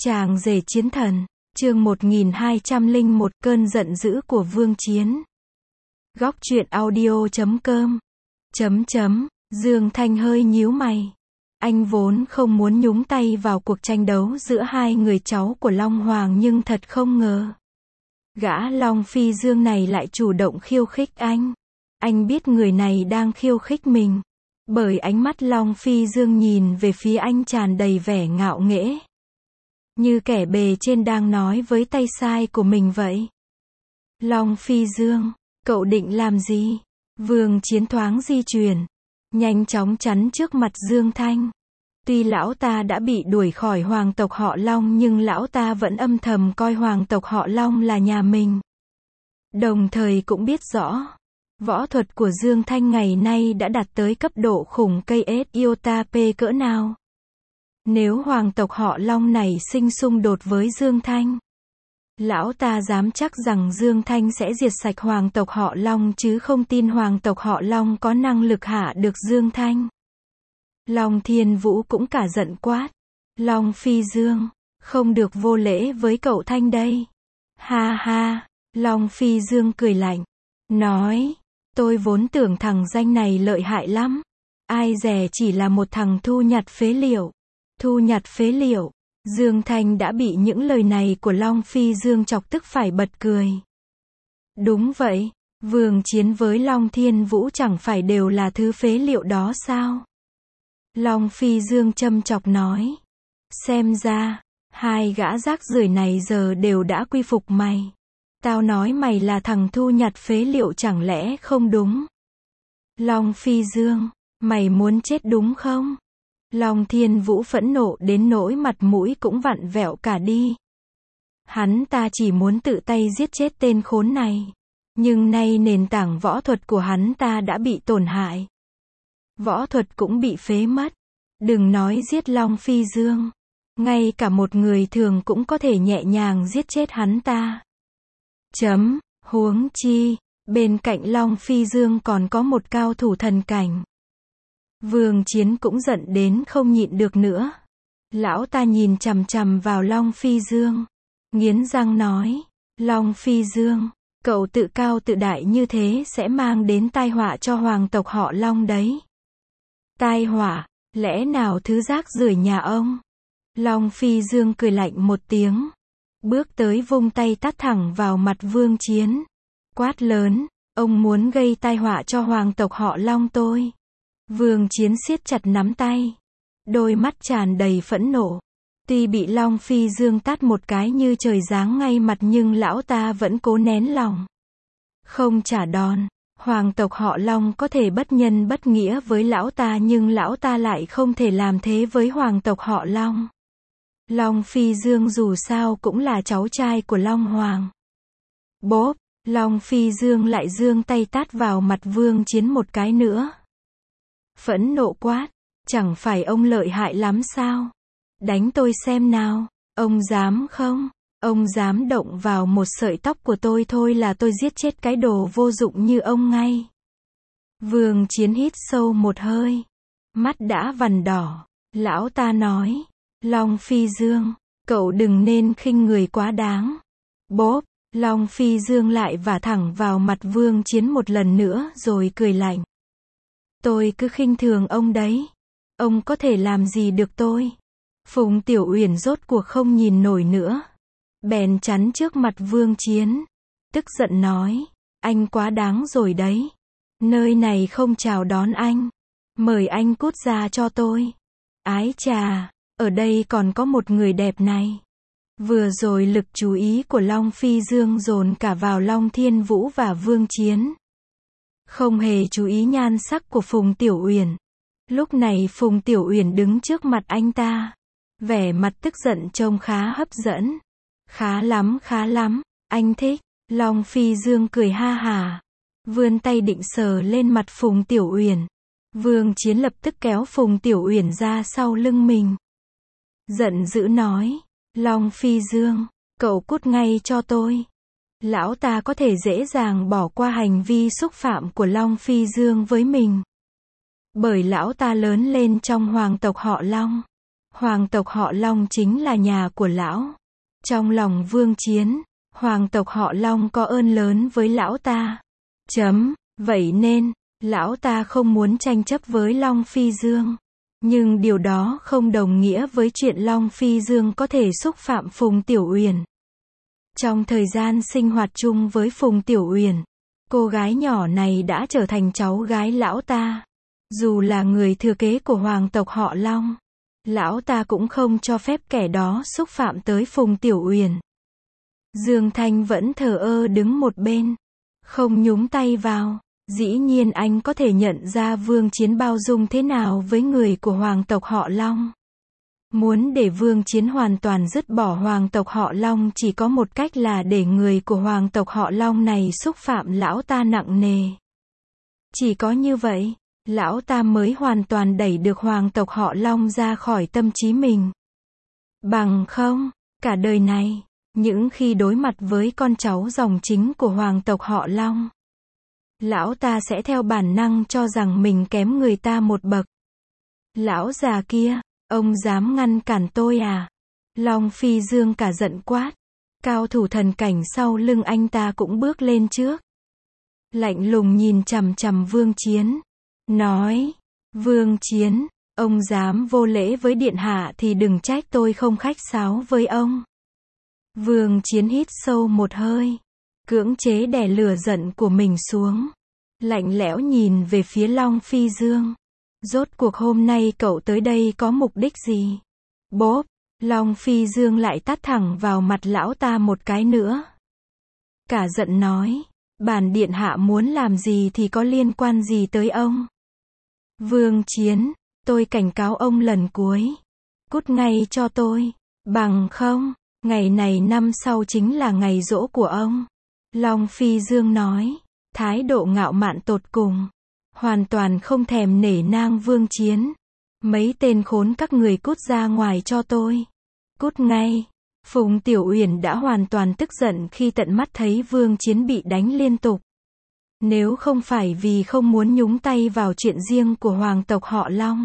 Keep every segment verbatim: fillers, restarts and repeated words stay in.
Chàng rể chiến thần, chương một nghìn hai trăm lẻ một cơn giận dữ của Vương Chiến. Góc truyện audio chấm com chấm chấm Dương Thanh hơi nhíu mày. Anh vốn không muốn nhúng tay vào cuộc tranh đấu giữa hai người cháu của Long Hoàng, nhưng thật không ngờ gã Long Phi Dương này lại chủ động khiêu khích anh. Anh biết người này đang khiêu khích mình, bởi ánh mắt Long Phi Dương nhìn về phía anh tràn đầy vẻ ngạo nghễ, như kẻ bề trên đang nói với tay sai của mình vậy. Long Phi Dương, cậu định làm gì? Vương Chiến thoáng di chuyển, nhanh chóng chắn trước mặt Dương Thanh. Tuy lão ta đã bị đuổi khỏi hoàng tộc họ Long, nhưng lão ta vẫn âm thầm coi hoàng tộc họ Long là nhà mình. Đồng thời cũng biết rõ, võ thuật của Dương Thanh ngày nay đã đạt tới cấp độ khủng cây ét iota P cỡ nào. Nếu hoàng tộc họ Long này sinh xung đột với Dương Thanh, lão ta dám chắc rằng Dương Thanh sẽ diệt sạch hoàng tộc họ Long, chứ không tin hoàng tộc họ Long có năng lực hạ được Dương Thanh. Long Thiên Vũ cũng cả giận quát. Long Phi Dương, không được vô lễ với cậu Thanh đây. Ha ha, Long Phi Dương cười lạnh, nói, tôi vốn tưởng thằng danh này lợi hại lắm. Ai dè chỉ là một thằng thu nhặt phế liệu. Thu nhặt phế liệu. Dương Thanh đã bị những lời này của Long Phi Dương chọc tức phải bật cười. Đúng vậy, Vương Chiến với Long Thiên Vũ chẳng phải đều là thứ phế liệu đó sao? Long Phi Dương châm chọc nói. Xem ra, hai gã rác rưởi này giờ đều đã quy phục mày. Tao nói mày là thằng thu nhặt phế liệu chẳng lẽ không đúng? Long Phi Dương, mày muốn chết đúng không? Long Thiên Vũ phẫn nộ đến nỗi mặt mũi cũng vặn vẹo cả đi. Hắn ta chỉ muốn tự tay giết chết tên khốn này. Nhưng nay nền tảng võ thuật của hắn ta đã bị tổn hại. Võ thuật cũng bị phế mất. Đừng nói giết Long Phi Dương, ngay cả một người thường cũng có thể nhẹ nhàng giết chết hắn ta. Chấm, huống chi, bên cạnh Long Phi Dương còn có một cao thủ thần cảnh. Vương Chiến cũng giận đến không nhịn được nữa. Lão ta nhìn chằm chằm vào Long Phi Dương, nghiến răng nói, Long Phi Dương, cậu tự cao tự đại như thế sẽ mang đến tai họa cho hoàng tộc họ Long đấy. Tai họa? Lẽ nào thứ rác rưởi nhà ông? Long Phi Dương cười lạnh một tiếng, bước tới vung tay tát thẳng vào mặt Vương Chiến, quát lớn, ông muốn gây tai họa cho hoàng tộc họ Long tôi. Vương Chiến siết chặt nắm tay, đôi mắt tràn đầy phẫn nộ. Tuy bị Long Phi Dương tát một cái như trời giáng ngay mặt, nhưng lão ta vẫn cố nén lòng, không trả đòn. Hoàng tộc họ Long có thể bất nhân bất nghĩa với lão ta, nhưng lão ta lại không thể làm thế với hoàng tộc họ Long. Long Phi Dương dù sao cũng là cháu trai của Long Hoàng. Bốp, Long Phi Dương lại giương tay tát vào mặt Vương Chiến một cái nữa. Phẫn nộ quát, chẳng phải ông lợi hại lắm sao? Đánh tôi xem nào, ông dám không? Ông dám động vào một sợi tóc của tôi thôi là tôi giết chết cái đồ vô dụng như ông ngay. Vương Chiến hít sâu một hơi, mắt đã vằn đỏ. Lão ta nói, Long Phi Dương, cậu đừng nên khinh người quá đáng. Bốp, Long Phi Dương lại vả thẳng vào mặt Vương Chiến một lần nữa rồi cười lạnh. Tôi cứ khinh thường ông đấy. Ông có thể làm gì được tôi? Phùng Tiểu Uyển rốt cuộc không nhìn nổi nữa, bèn chắn trước mặt Vương Chiến, tức giận nói, anh quá đáng rồi đấy. Nơi này không chào đón anh. Mời anh cút ra cho tôi. Ái chà, ở đây còn có một người đẹp này. Vừa rồi lực chú ý của Long Phi Dương dồn cả vào Long Thiên Vũ và Vương Chiến, không hề chú ý nhan sắc của Phùng Tiểu Uyển. Lúc này Phùng Tiểu Uyển đứng trước mặt anh ta, vẻ mặt tức giận trông khá hấp dẫn. Khá lắm, khá lắm, anh thích. Long Phi Dương cười ha hả, vươn tay định sờ lên mặt Phùng Tiểu Uyển. Vương Chiến lập tức kéo Phùng Tiểu Uyển ra sau lưng mình, giận dữ nói, Long Phi Dương, cậu cút ngay cho tôi. Lão ta có thể dễ dàng bỏ qua hành vi xúc phạm của Long Phi Dương với mình, bởi lão ta lớn lên trong hoàng tộc họ Long. Hoàng tộc họ Long chính là nhà của lão. Trong lòng Vương Chiến, hoàng tộc họ Long có ơn lớn với lão ta. Chấm, vậy nên, lão ta không muốn tranh chấp với Long Phi Dương. Nhưng điều đó không đồng nghĩa với chuyện Long Phi Dương có thể xúc phạm Phùng Tiểu Uyển. Trong thời gian sinh hoạt chung với Phùng Tiểu Uyển, cô gái nhỏ này đã trở thành cháu gái lão ta. Dù là người thừa kế của hoàng tộc họ Long, lão ta cũng không cho phép kẻ đó xúc phạm tới Phùng Tiểu Uyển. Dương Thanh vẫn thờ ơ đứng một bên, không nhúng tay vào. Dĩ nhiên anh có thể nhận ra Vương Chiến bao dung thế nào với người của hoàng tộc họ Long. Muốn để Vương Chiến hoàn toàn dứt bỏ hoàng tộc họ Long chỉ có một cách là để người của hoàng tộc họ Long này xúc phạm lão ta nặng nề. Chỉ có như vậy, lão ta mới hoàn toàn đẩy được hoàng tộc họ Long ra khỏi tâm trí mình. Bằng không, cả đời này, những khi đối mặt với con cháu dòng chính của hoàng tộc họ Long, lão ta sẽ theo bản năng cho rằng mình kém người ta một bậc. Lão già kia, ông dám ngăn cản tôi à? Long Phi Dương cả giận quát. Cao thủ thần cảnh sau lưng anh ta cũng bước lên trước. Lạnh lùng nhìn chằm chằm Vương Chiến. Nói, Vương Chiến, ông dám vô lễ với điện hạ thì đừng trách tôi không khách sáo với ông. Vương Chiến hít sâu một hơi, cưỡng chế đè lửa giận của mình xuống. Lạnh lẽo nhìn về phía Long Phi Dương. Rốt cuộc hôm nay cậu tới đây có mục đích gì? Bốp, Long Phi Dương lại tát thẳng vào mặt lão ta một cái nữa. Cả giận nói, bản điện hạ muốn làm gì thì có liên quan gì tới ông? Vương Chiến, tôi cảnh cáo ông lần cuối. Cút ngay cho tôi, bằng không, ngày này năm sau chính là ngày giỗ của ông. Long Phi Dương nói, thái độ ngạo mạn tột cùng, hoàn toàn không thèm nể nang Vương Chiến. Mấy tên khốn các người cút ra ngoài cho tôi. Cút ngay. Phùng Tiểu Uyển đã hoàn toàn tức giận khi tận mắt thấy Vương Chiến bị đánh liên tục. Nếu không phải vì không muốn nhúng tay vào chuyện riêng của hoàng tộc họ Long,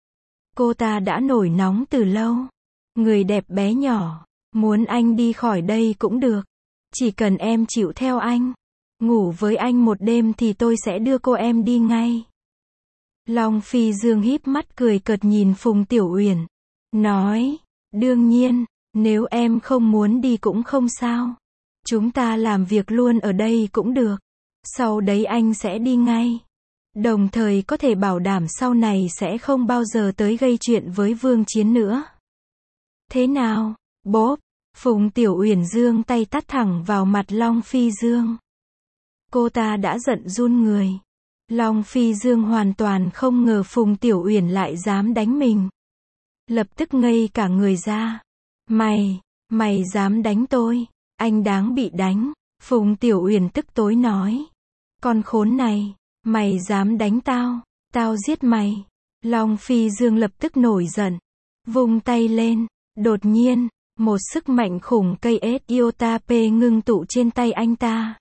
cô ta đã nổi nóng từ lâu. Người đẹp bé nhỏ, muốn anh đi khỏi đây cũng được. Chỉ cần em chịu theo anh, ngủ với anh một đêm thì tôi sẽ đưa cô em đi ngay. Long Phi Dương híp mắt cười cợt nhìn Phùng Tiểu Uyển. Nói, đương nhiên, nếu em không muốn đi cũng không sao. Chúng ta làm việc luôn ở đây cũng được. Sau đấy anh sẽ đi ngay. Đồng thời có thể bảo đảm sau này sẽ không bao giờ tới gây chuyện với Vương Chiến nữa. Thế nào? Bốp, Phùng Tiểu Uyển giương tay tát thẳng vào mặt Long Phi Dương. Cô ta đã giận run người. Long Phi Dương hoàn toàn không ngờ Phùng Tiểu Uyển lại dám đánh mình. Lập tức ngây cả người ra. Mày, mày dám đánh tôi, anh đáng bị đánh. Phùng Tiểu Uyển tức tối nói. Con khốn này, mày dám đánh tao, tao giết mày. Long Phi Dương lập tức nổi giận, vung tay lên. Đột nhiên, một sức mạnh khủng cây ét iota P ngưng tụ trên tay anh ta.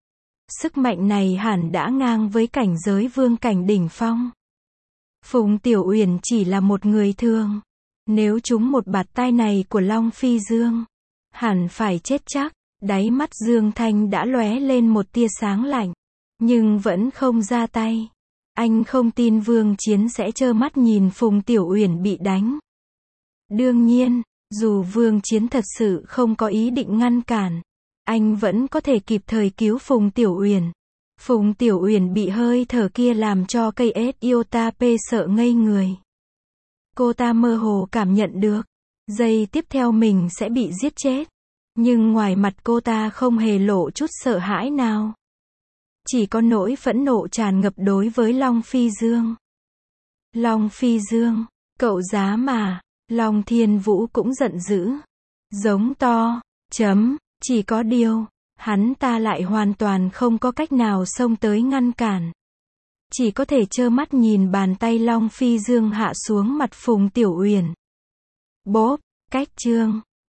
Sức mạnh này hẳn đã ngang với cảnh giới vương cảnh đỉnh phong. Phùng Tiểu Uyển chỉ là một người thường. Nếu trúng một bạt tai này của Long Phi Dương, hẳn phải chết chắc. Đáy mắt Dương Thanh đã lóe lên một tia sáng lạnh, nhưng vẫn không ra tay. Anh không tin Vương Chiến sẽ trơ mắt nhìn Phùng Tiểu Uyển bị đánh. Đương nhiên, dù Vương Chiến thật sự không có ý định ngăn cản, anh vẫn có thể kịp thời cứu Phùng Tiểu Uyển. Phùng Tiểu Uyển bị hơi thở kia làm cho cây ét iota P sợ ngây người. Cô ta mơ hồ cảm nhận được, giây tiếp theo mình sẽ bị giết chết. Nhưng ngoài mặt cô ta không hề lộ chút sợ hãi nào. Chỉ có nỗi phẫn nộ tràn ngập đối với Long Phi Dương. Long Phi Dương, cậu dám mà. Long Thiên Vũ cũng giận dữ. Giống to, chấm, chỉ có điều, hắn ta lại hoàn toàn không có cách nào xông tới ngăn cản. Chỉ có thể trơ mắt nhìn bàn tay Long Phi Dương hạ xuống mặt Phùng Tiểu Uyển. Bốp, cách chương.